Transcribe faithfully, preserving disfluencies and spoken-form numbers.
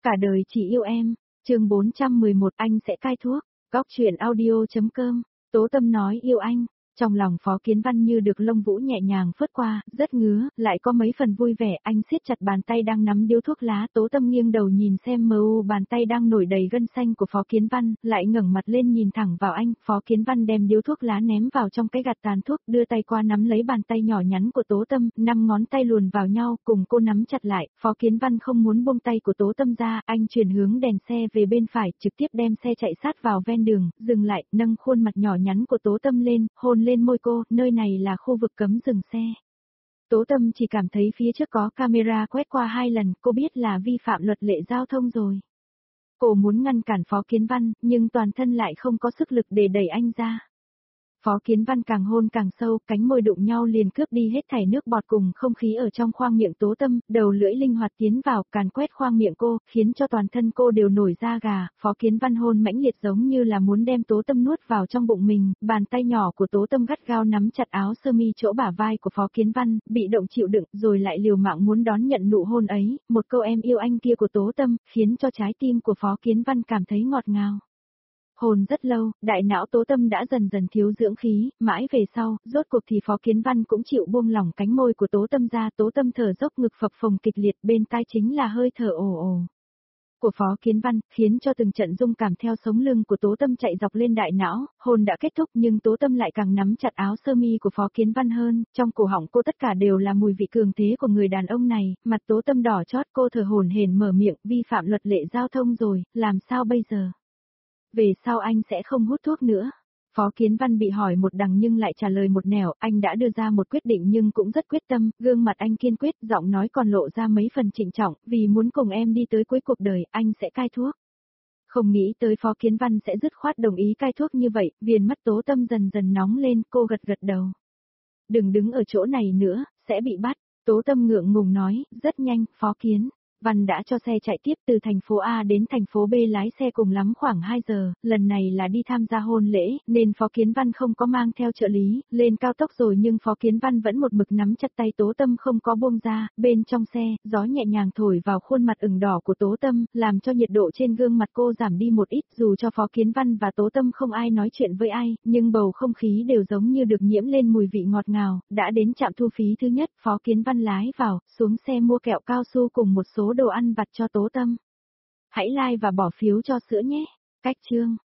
Cả đời chỉ yêu em, chương bốn trăm mười một anh sẽ cai thuốc, góc chuyện audio.com, Tố Tâm nói yêu anh, trong lòng Phó Kiến Văn như được lông vũ nhẹ nhàng phớt qua, rất ngứa, lại có mấy phần vui vẻ, anh siết chặt bàn tay đang nắm điếu thuốc lá, Tố Tâm nghiêng đầu nhìn xem mờ u bàn tay đang nổi đầy gân xanh của Phó Kiến Văn, lại ngẩng mặt lên nhìn thẳng vào anh, Phó Kiến Văn đem điếu thuốc lá ném vào trong cái gạt tàn thuốc, đưa tay qua nắm lấy bàn tay nhỏ nhắn của Tố Tâm, năm ngón tay luồn vào nhau, cùng cô nắm chặt lại, Phó Kiến Văn không muốn buông tay của Tố Tâm ra, anh chuyển hướng đèn xe về bên phải, trực tiếp đem xe chạy sát vào ven đường, dừng lại, nâng khuôn mặt nhỏ nhắn của Tố Tâm lên, hôn lên môi cô, nơi này là khu vực cấm dừng xe. Tố Tâm chỉ cảm thấy phía trước có camera quét qua hai lần, cô biết là vi phạm luật lệ giao thông rồi. Cô muốn ngăn cản Phó Kiến Văn, nhưng toàn thân lại không có sức lực để đẩy anh ra. Phó Kiến Văn càng hôn càng sâu, cánh môi đụng nhau liền cướp đi hết thảy nước bọt cùng không khí ở trong khoang miệng Tố Tâm, đầu lưỡi linh hoạt tiến vào, càn quét khoang miệng cô, khiến cho toàn thân cô đều nổi da gà, Phó Kiến Văn hôn mãnh liệt giống như là muốn đem Tố Tâm nuốt vào trong bụng mình, bàn tay nhỏ của Tố Tâm gắt gao nắm chặt áo sơ mi chỗ bả vai của Phó Kiến Văn, bị động chịu đựng, rồi lại liều mạng muốn đón nhận nụ hôn ấy, một câu em yêu anh kia của Tố Tâm, khiến cho trái tim của Phó Kiến Văn cảm thấy ngọt ngào. Hồn rất lâu, đại não Tố Tâm đã dần dần thiếu dưỡng khí, mãi về sau, rốt cuộc thì Phó Kiến Văn cũng chịu buông lỏng cánh môi của Tố Tâm ra, Tố Tâm thở dốc ngực phập phồng kịch liệt, bên tai chính là hơi thở ồ ồ của Phó Kiến Văn, khiến cho từng trận rung cảm theo sống lưng của Tố Tâm chạy dọc lên đại não, hồn đã kết thúc nhưng Tố Tâm lại càng nắm chặt áo sơ mi của Phó Kiến Văn hơn, trong cổ họng cô tất cả đều là mùi vị cường thế của người đàn ông này, mặt Tố Tâm đỏ chót, cô thở hổn hển mở miệng, vi phạm luật lệ giao thông rồi, làm sao bây giờ? Về sau anh sẽ không hút thuốc nữa. Phó Kiến Văn bị hỏi một đằng nhưng lại trả lời một nẻo, anh đã đưa ra một quyết định nhưng cũng rất quyết tâm, gương mặt anh kiên quyết, giọng nói còn lộ ra mấy phần trịnh trọng, vì muốn cùng em đi tới cuối cuộc đời, anh sẽ cai thuốc. Không nghĩ tới Phó Kiến Văn sẽ dứt khoát đồng ý cai thuốc như vậy, viền mắt Tố Tâm dần dần nóng lên, cô gật gật đầu. Đừng đứng ở chỗ này nữa, sẽ bị bắt, Tố Tâm ngượng ngùng nói, rất nhanh, Phó Kiến Văn đã cho xe chạy tiếp từ thành phố A đến thành phố B, lái xe cùng lắm khoảng hai giờ, lần này là đi tham gia hôn lễ, nên Phó Kiến Văn không có mang theo trợ lý, lên cao tốc rồi nhưng Phó Kiến Văn vẫn một mực nắm chặt tay Tố Tâm không có buông ra, bên trong xe, gió nhẹ nhàng thổi vào khuôn mặt ửng đỏ của Tố Tâm, làm cho nhiệt độ trên gương mặt cô giảm đi một ít, dù cho Phó Kiến Văn và Tố Tâm không ai nói chuyện với ai, nhưng bầu không khí đều giống như được nhiễm lên mùi vị ngọt ngào, đã đến trạm thu phí thứ nhất, Phó Kiến Văn lái vào, xuống xe mua kẹo cao su cùng một số đồ ăn vặt cho Tố Tâm. Hãy like và bỏ phiếu cho sữa nhé. Cách chương